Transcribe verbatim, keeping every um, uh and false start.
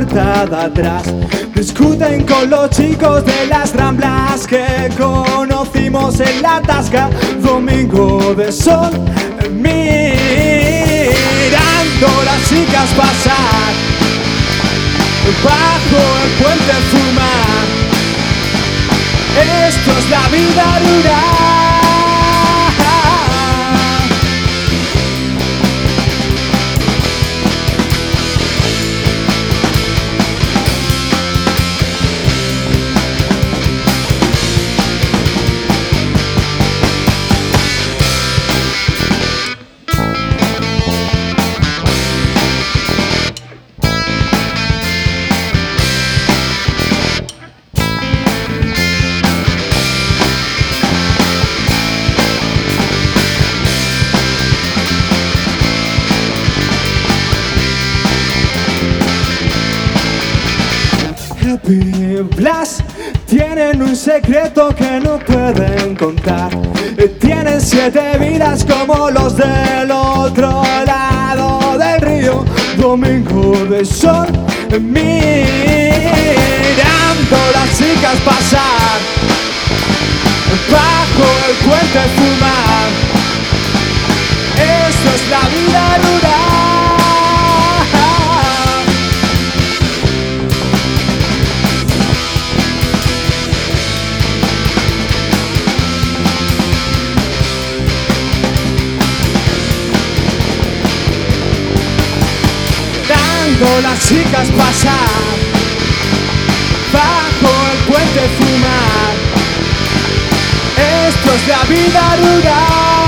puerta de atrás. Discuten con los chicos de las Ramblas que conocimos en la Tasca. Domingo de sol, mirando las chicas pasar, bajo el puente fumar. Esto es la vida rural. Blas tienen un secreto que no pueden contar. Tienen siete vidas como los del otro lado del río. Domingo de sol, mirando las chicas pasar, bajo el puente fumar. Esto es la vida rural. Las chicas pasar, bajo el puente fumar. Esto es la vida rural.